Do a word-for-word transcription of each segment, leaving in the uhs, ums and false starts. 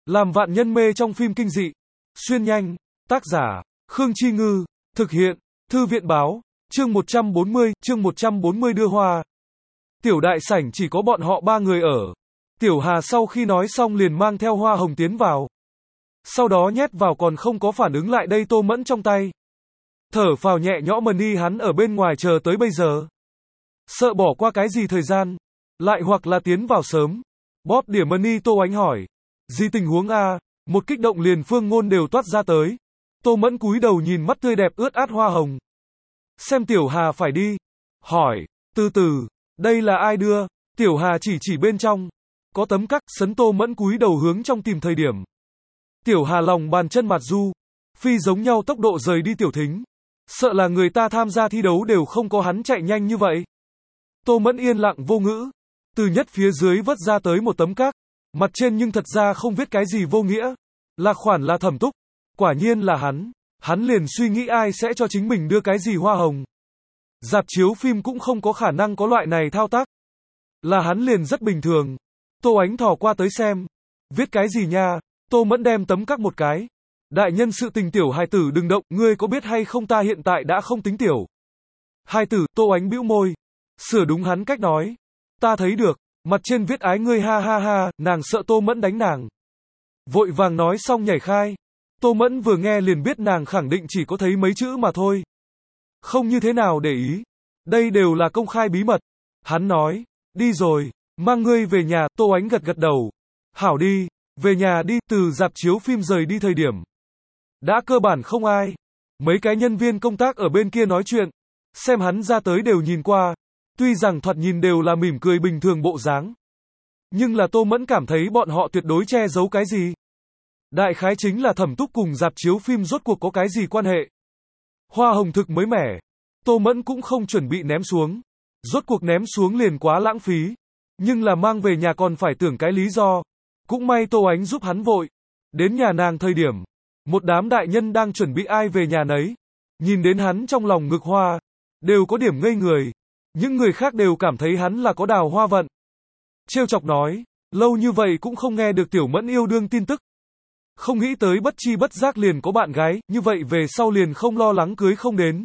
Làm vạn nhân mê trong phim kinh dị. Xuyên nhanh. Tác giả, Khương Chi Ngư. Thực hiện, Thư viện báo. Chương một trăm bốn mươi, chương một trăm bốn mươi đưa hoa. Tiểu đại sảnh chỉ có bọn họ ba người ở. Tiểu Hà sau khi nói xong liền mang theo hoa hồng tiến vào. Sau đó nhét vào còn không có phản ứng lại đây Tô Mẫn trong tay. Thở phào nhẹ nhõm Money hắn ở bên ngoài chờ tới bây giờ. Sợ bỏ qua cái gì thời gian. Lại hoặc là tiến vào sớm. Bóp đỉa Money Tô Ánh hỏi. Gì tình huống a? Một kích động liền phương ngôn đều toát ra tới. Tô Mẫn cúi đầu nhìn mắt tươi đẹp ướt át hoa hồng. Xem Tiểu Hà phải đi. Hỏi. Từ từ. Đây là ai đưa? Tiểu Hà chỉ chỉ bên trong. Có tấm cắc sấn Tô Mẫn cúi đầu hướng trong tìm thời điểm. Tiểu Hà lòng bàn chân mặt du. Phi giống nhau tốc độ rời đi Tiểu Thính. Sợ là người ta tham gia thi đấu đều không có hắn chạy nhanh như vậy. Tô Mẫn yên lặng vô ngữ. Từ nhất phía dưới vớt ra tới một tấm cắc. Mặt trên nhưng thật ra không viết cái gì vô nghĩa. Là khoản là Thẩm Túc. Quả nhiên là hắn. Hắn liền suy nghĩ ai sẽ cho chính mình đưa cái gì hoa hồng. Rạp chiếu phim cũng không có khả năng có loại này thao tác. Là hắn liền rất bình thường. Tô Ánh thò qua tới xem. Viết cái gì nha? Tô Mẫn đem tấm cắc một cái. Đại nhân sự tình tiểu hài tử đừng động, ngươi có biết hay không ta hiện tại đã không tính tiểu. Hài tử, Tô Ánh bĩu môi. Sửa đúng hắn cách nói. Ta thấy được, mặt trên viết ái ngươi ha ha ha, nàng sợ Tô Mẫn đánh nàng. Vội vàng nói xong nhảy khai. Tô Mẫn vừa nghe liền biết nàng khẳng định chỉ có thấy mấy chữ mà thôi. Không như thế nào để ý. Đây đều là công khai bí mật. Hắn nói, đi rồi, mang ngươi về nhà, Tô Ánh gật gật đầu. Hảo đi, về nhà đi, từ rạp chiếu phim rời đi thời điểm. Đã cơ bản không ai. Mấy cái nhân viên công tác ở bên kia nói chuyện. Xem hắn ra tới đều nhìn qua. Tuy rằng thoạt nhìn đều là mỉm cười bình thường bộ dáng. Nhưng là Tô Mẫn cảm thấy bọn họ tuyệt đối che giấu cái gì. Đại khái chính là Thẩm Túc cùng rạp chiếu phim rốt cuộc có cái gì quan hệ. Hoa hồng thực mới mẻ. Tô Mẫn cũng không chuẩn bị ném xuống. Rốt cuộc ném xuống liền quá lãng phí. Nhưng là mang về nhà còn phải tưởng cái lý do. Cũng may Tô Ánh giúp hắn vội. Đến nhà nàng thời điểm. Một đám đại nhân đang chuẩn bị ai về nhà nấy. Nhìn đến hắn trong lòng ngực hoa. Đều có điểm ngây người. Những người khác đều cảm thấy hắn là có đào hoa vận. Trêu chọc nói. Lâu như vậy cũng không nghe được Tiểu Mẫn yêu đương tin tức. Không nghĩ tới bất chi bất giác liền có bạn gái, như vậy về sau liền không lo lắng cưới không đến.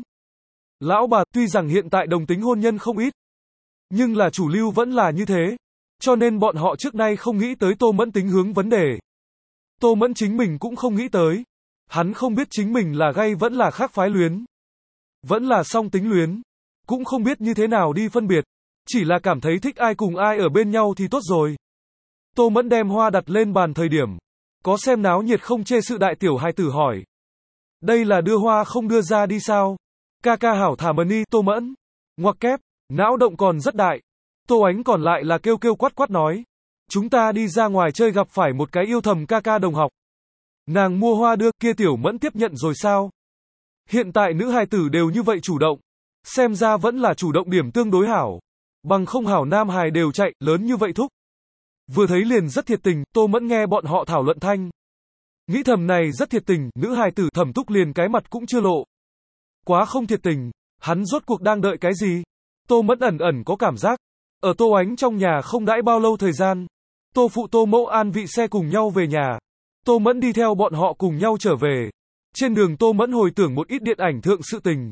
Lão bà, tuy rằng hiện tại đồng tính hôn nhân không ít, nhưng là chủ lưu vẫn là như thế. Cho nên bọn họ trước nay không nghĩ tới Tô Mẫn tính hướng vấn đề. Tô Mẫn chính mình cũng không nghĩ tới. Hắn không biết chính mình là gay vẫn là khác phái luyến. Vẫn là song tính luyến. Cũng không biết như thế nào đi phân biệt. Chỉ là cảm thấy thích ai cùng ai ở bên nhau thì tốt rồi. Tô Mẫn đem hoa đặt lên bàn thời điểm. Có xem náo nhiệt không chê sự đại tiểu hài tử hỏi. Đây là đưa hoa không đưa ra đi sao? Ca ca hảo thả Money, Tô Mẫn. Ngoặc kép, não động còn rất đại. Tô Ánh còn lại là kêu kêu quát quát nói. Chúng ta đi ra ngoài chơi gặp phải một cái yêu thầm ca ca đồng học. Nàng mua hoa đưa, kia Tiểu Mẫn tiếp nhận rồi sao? Hiện tại nữ hài tử đều như vậy chủ động. Xem ra vẫn là chủ động điểm tương đối hảo. Bằng không hảo nam hài đều chạy, lớn như vậy thúc. Vừa thấy liền rất thiệt tình, Tô Mẫn nghe bọn họ thảo luận thanh. Nghĩ thầm này rất thiệt tình, nữ hài tử Thẩm Túc liền cái mặt cũng chưa lộ. Quá không thiệt tình, hắn rốt cuộc đang đợi cái gì? Tô Mẫn ẩn ẩn có cảm giác. Ở Tô Ánh trong nhà không đãi bao lâu thời gian. Tô phụ Tô mẫu an vị xe cùng nhau về nhà. Tô Mẫn đi theo bọn họ cùng nhau trở về. Trên đường Tô Mẫn hồi tưởng một ít điện ảnh thượng sự tình.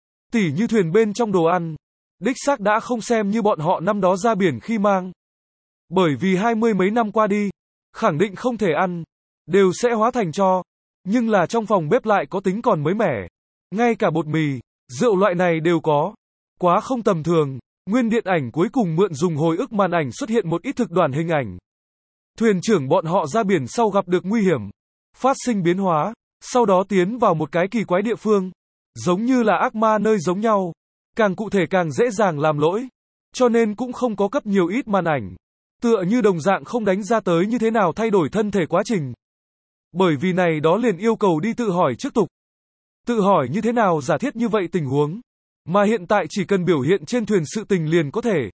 Tỉ như thuyền bên trong đồ ăn. Đích xác đã không xem như bọn họ năm đó ra biển khi mang. Bởi vì hai mươi mấy năm qua đi, khẳng định không thể ăn, đều sẽ hóa thành tro. Nhưng là trong phòng bếp lại có tính còn mới mẻ. Ngay cả bột mì, rượu loại này đều có. Quá không tầm thường. Nguyên điện ảnh cuối cùng mượn dùng hồi ức màn ảnh xuất hiện một ít thực đoàn hình ảnh. Thuyền trưởng bọn họ ra biển sau gặp được nguy hiểm, phát sinh biến hóa, sau đó tiến vào một cái kỳ quái địa phương. Giống như là ác ma nơi giống nhau. Càng cụ thể càng dễ dàng làm lỗi. Cho nên cũng không có cấp nhiều ít màn ảnh. Tựa như đồng dạng không đánh ra tới như thế nào thay đổi thân thể quá trình. Bởi vì này đó liền yêu cầu đi tự hỏi trước tục. Tự hỏi như thế nào giả thiết như vậy tình huống. Mà hiện tại chỉ cần biểu hiện trên thuyền sự tình liền có thể.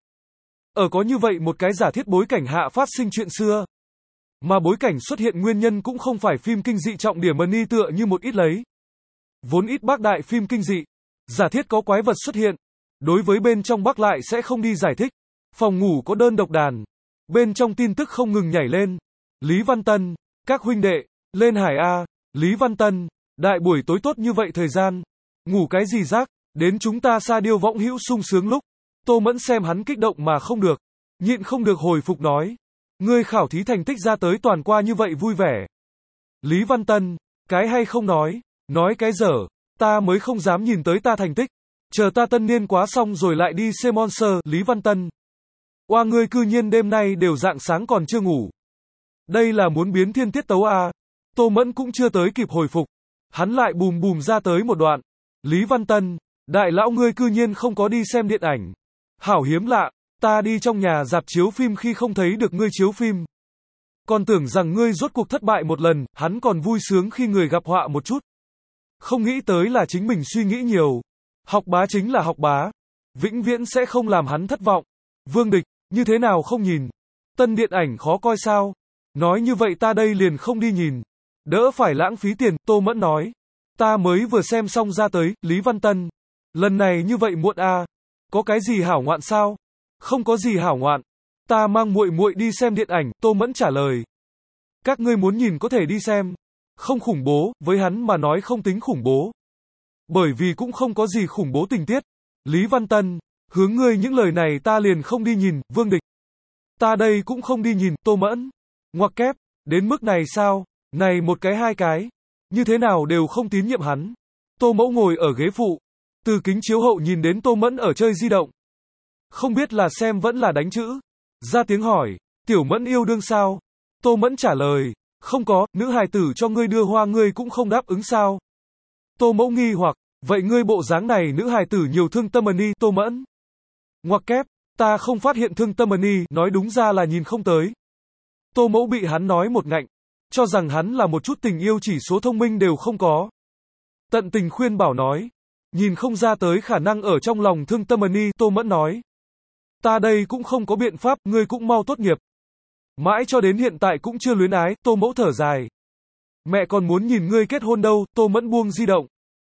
Ở có như vậy một cái giả thiết bối cảnh hạ phát sinh chuyện xưa. Mà bối cảnh xuất hiện nguyên nhân cũng không phải phim kinh dị trọng điểm Money tựa như một ít lấy. Vốn ít bác đại phim kinh dị. Giả thiết có quái vật xuất hiện. Đối với bên trong bác lại sẽ không đi giải thích. Phòng ngủ có đơn độc đàn. Bên trong tin tức không ngừng nhảy lên. Lý Văn Tân, Các huynh đệ, lên hải a, Lý Văn Tân, đại buổi tối tốt như vậy thời gian, ngủ cái gì rác, đến chúng ta sa điêu võng hữu sung sướng lúc. Tô Mẫn xem hắn kích động mà không được, nhịn không được hồi phục nói. Ngươi khảo thí thành tích ra tới toàn qua như vậy vui vẻ. Lý Văn Tân, cái hay không nói, nói cái dở, ta mới không dám nhìn tới ta thành tích. Chờ ta tân niên quá xong rồi lại đi xem Monster. Lý Văn Tân, oa ngươi cư nhiên đêm nay đều rạng sáng còn chưa ngủ. Đây là muốn biến thiên tiết tấu à. Tô Mẫn cũng chưa tới kịp hồi phục, hắn lại bùm bùm ra tới một đoạn. Lý Văn Tân, đại lão ngươi cư nhiên không có đi xem điện ảnh. Hảo hiếm lạ, ta đi trong nhà rạp chiếu phim khi không thấy được ngươi chiếu phim. Còn tưởng rằng ngươi rốt cuộc thất bại một lần, hắn còn vui sướng khi người gặp họa một chút. Không nghĩ tới là chính mình suy nghĩ nhiều. Học bá chính là học bá, vĩnh viễn sẽ không làm hắn thất vọng. Vương Địch, như thế nào không nhìn? Tân điện ảnh khó coi sao? Nói như vậy ta đây liền không đi nhìn. Đỡ phải lãng phí tiền, Tô Mẫn nói. Ta mới vừa xem xong ra tới, Lý Văn Tân. Lần này như vậy muộn à? Có cái gì hảo ngoạn sao? Không có gì hảo ngoạn. Ta mang muội muội đi xem điện ảnh, Tô Mẫn trả lời. Các ngươi muốn nhìn có thể đi xem. Không khủng bố, với hắn mà nói không tính khủng bố. Bởi vì cũng không có gì khủng bố tình tiết. Lý Văn Tân, hướng ngươi những lời này ta liền không đi nhìn. Vương Địch, ta đây cũng không đi nhìn. Tô Mẫn, ngoặc kép, đến mức này sao? Này một cái hai cái, như thế nào đều không tín nhiệm hắn. Tô Mẫu ngồi ở ghế phụ, từ kính chiếu hậu nhìn đến Tô Mẫn ở chơi di động. Không biết là xem vẫn là đánh chữ. Ra tiếng hỏi, Tiểu Mẫn yêu đương sao? Tô Mẫn trả lời, không có, nữ hài tử cho ngươi đưa hoa ngươi cũng không đáp ứng sao? Tô Mẫu nghi hoặc, vậy ngươi bộ dáng này nữ hài tử nhiều thương tâm ni. Tô Mẫn, ngoặc kép, ta không phát hiện thương tâm ni, nói đúng ra là nhìn không tới. Tô Mẫu bị hắn nói một ngạnh, cho rằng hắn là một chút tình yêu chỉ số thông minh đều không có. Tận tình khuyên bảo nói, nhìn không ra tới khả năng ở trong lòng thương tâm ni. Tô Mẫn nói, ta đây cũng không có biện pháp, ngươi cũng mau tốt nghiệp. Mãi cho đến hiện tại cũng chưa luyến ái. Tô Mẫu thở dài, mẹ còn muốn nhìn ngươi kết hôn đâu. Tô Mẫn buông di động,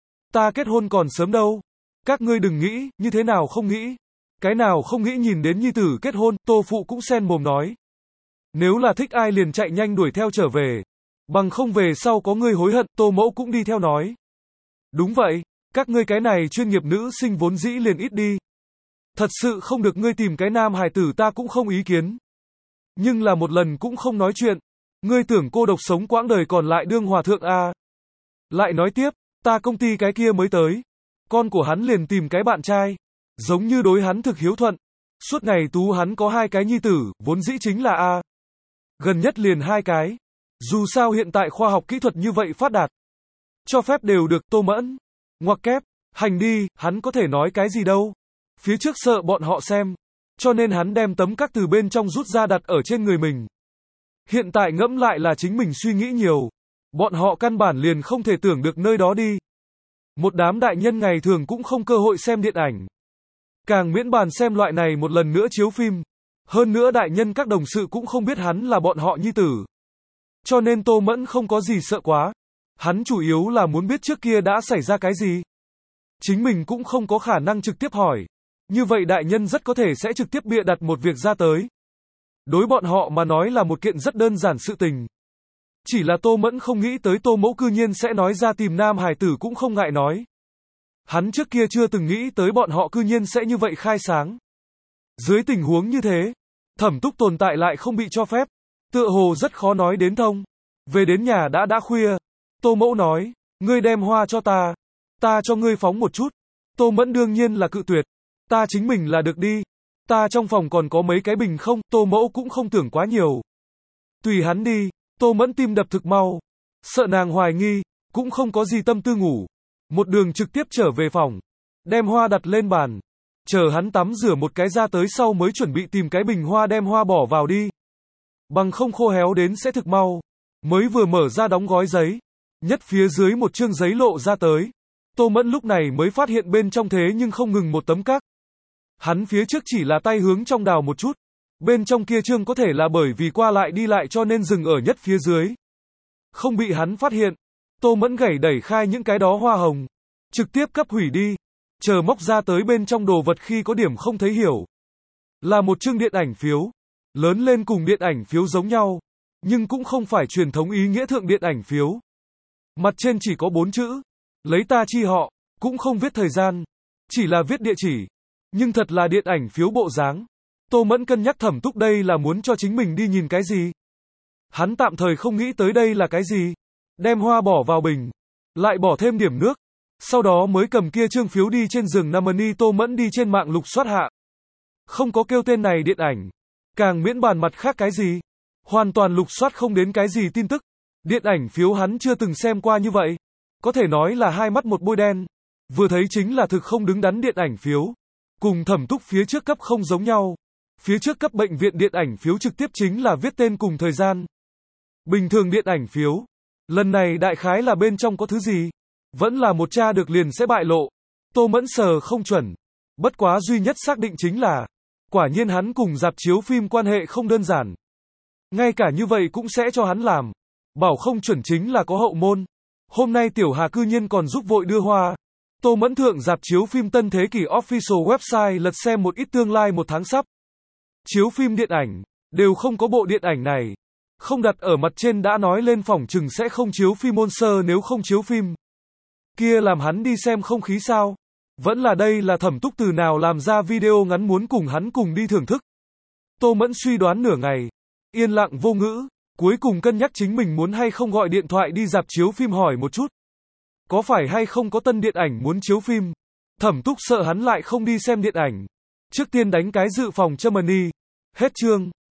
ta kết hôn còn sớm đâu. Các ngươi đừng nghĩ, như thế nào không nghĩ. Cái nào không nghĩ nhìn đến nhi tử kết hôn. Tô Phụ cũng xen mồm nói, nếu là thích ai liền chạy nhanh đuổi theo trở về, bằng không về sau có ngươi hối hận. Tô Mẫu cũng đi theo nói, đúng vậy, các ngươi cái này chuyên nghiệp nữ sinh vốn dĩ liền ít đi. Thật sự không được ngươi tìm cái nam hài tử ta cũng không ý kiến. Nhưng là một lần cũng không nói chuyện. Ngươi tưởng cô độc sống quãng đời còn lại đương hòa thượng à. Lại nói tiếp, ta công ty cái kia mới tới. Con của hắn liền tìm cái bạn trai. Giống như đối hắn thực hiếu thuận. Suốt ngày tú hắn có hai cái nhi tử, vốn dĩ chính là A. Gần nhất liền hai cái. Dù sao hiện tại khoa học kỹ thuật như vậy phát đạt. Cho phép đều được. Tô Mẫn, ngoặc kép, hành đi, hắn có thể nói cái gì đâu. Phía trước sợ bọn họ xem. Cho nên hắn đem tấm các từ bên trong rút ra đặt ở trên người mình. Hiện tại ngẫm lại là chính mình suy nghĩ nhiều. Bọn họ căn bản liền không thể tưởng được nơi đó đi. Một đám đại nhân ngày thường cũng không cơ hội xem điện ảnh. Càng miễn bàn xem loại này một lần nữa chiếu phim. Hơn nữa đại nhân các đồng sự cũng không biết hắn là bọn họ nhi tử. Cho nên Tô Mẫn không có gì sợ quá. Hắn chủ yếu là muốn biết trước kia đã xảy ra cái gì. Chính mình cũng không có khả năng trực tiếp hỏi. Như vậy đại nhân rất có thể sẽ trực tiếp bịa đặt một việc ra tới. Đối bọn họ mà nói là một kiện rất đơn giản sự tình. Chỉ là Tô Mẫn không nghĩ tới Tô Mẫu cư nhiên sẽ nói ra tìm nam hài tử cũng không ngại nói. Hắn trước kia chưa từng nghĩ tới bọn họ cư nhiên sẽ như vậy khai sáng. Dưới tình huống như thế, thẩm túc tồn tại lại không bị cho phép. Tựa hồ rất khó nói đến thông. Về đến nhà đã đã khuya. Tô Mẫu nói, ngươi đem hoa cho ta. Ta cho ngươi phóng một chút. Tô Mẫn đương nhiên là cự tuyệt. Ta chính mình là được đi. Ta trong phòng còn có mấy cái bình không. Tô Mẫu cũng không tưởng quá nhiều. Tùy hắn đi. Tô Mẫn tim đập thực mau. Sợ nàng hoài nghi. Cũng không có gì tâm tư ngủ. Một đường trực tiếp trở về phòng. Đem hoa đặt lên bàn. Chờ hắn tắm rửa một cái ra tới sau mới chuẩn bị tìm cái bình hoa đem hoa bỏ vào đi. Bằng không khô héo đến sẽ thực mau. Mới vừa mở ra đóng gói giấy. Nhất phía dưới một chương giấy lộ ra tới. Tô Mẫn lúc này mới phát hiện bên trong thế nhưng không ngừng một tấm các. Hắn phía trước chỉ là tay hướng trong đào một chút. Bên trong kia chương có thể là bởi vì qua lại đi lại cho nên dừng ở nhất phía dưới. Không bị hắn phát hiện. Tô Mẫn gảy đẩy khai những cái đó hoa hồng. Trực tiếp cấp hủy đi. Chờ móc ra tới bên trong đồ vật khi có điểm không thấy hiểu. Là một chương điện ảnh phiếu. Lớn lên cùng điện ảnh phiếu giống nhau. nhưng cũng không phải truyền thống ý nghĩa thượng điện ảnh phiếu. Mặt trên chỉ có bốn chữ, lấy ta chi họ, cũng không viết thời gian, chỉ là viết địa chỉ. Nhưng thật là điện ảnh phiếu bộ dáng. Tô Mẫn cân nhắc Thẩm Túc đây là muốn cho chính mình đi nhìn cái gì. Hắn tạm thời không nghĩ tới đây là cái gì. Đem hoa bỏ vào bình, lại bỏ thêm điểm nước. Sau đó mới cầm kia trương phiếu đi trên giường nằm ni. Tô Mẫn đi trên mạng lục soát hạ. Không có kêu tên này điện ảnh. Càng miễn bàn mặt khác cái gì. Hoàn toàn lục soát không đến cái gì tin tức. Điện ảnh phiếu hắn chưa từng xem qua như vậy. Có thể nói là hai mắt một bôi đen. Vừa thấy chính là thực không đứng đắn điện ảnh phiếu. Cùng Thẩm Túc phía trước cấp không giống nhau. Phía trước cấp bệnh viện điện ảnh phiếu trực tiếp chính là viết tên cùng thời gian. Bình thường điện ảnh phiếu. Lần này đại khái là bên trong có thứ gì. Vẫn là một tra được liền sẽ bại lộ. Tô Mẫn sờ không chuẩn. Bất quá duy nhất xác định chính là. Quả nhiên hắn cùng rạp chiếu phim quan hệ không đơn giản. Ngay cả như vậy cũng sẽ cho hắn làm. Bảo không chuẩn chính là có hậu môn. Hôm nay Tiểu Hà cư nhiên còn giúp vội đưa hoa. Tô Mẫn thượng rạp chiếu phim Tân Thế Kỷ Official website lật xem một ít tương lai một tháng sắp. Chiếu phim điện ảnh, đều không có bộ điện ảnh này. Không đặt ở mặt trên đã nói lên phỏng chừng sẽ không chiếu phim Monster nếu không chiếu phim. Kia làm hắn đi xem không khí sao? Vẫn là đây là Thẩm Túc từ nào làm ra video ngắn muốn cùng hắn cùng đi thưởng thức. Tô Mẫn suy đoán nửa ngày. Yên lặng vô ngữ. Cuối cùng cân nhắc chính mình muốn hay không gọi điện thoại đi rạp chiếu phim hỏi một chút. Có phải hay không có tân điện ảnh muốn chiếu phim? Thẩm Túc sợ hắn lại không đi xem điện ảnh. Trước tiên đánh cái dự phòng cho money. Hết chương.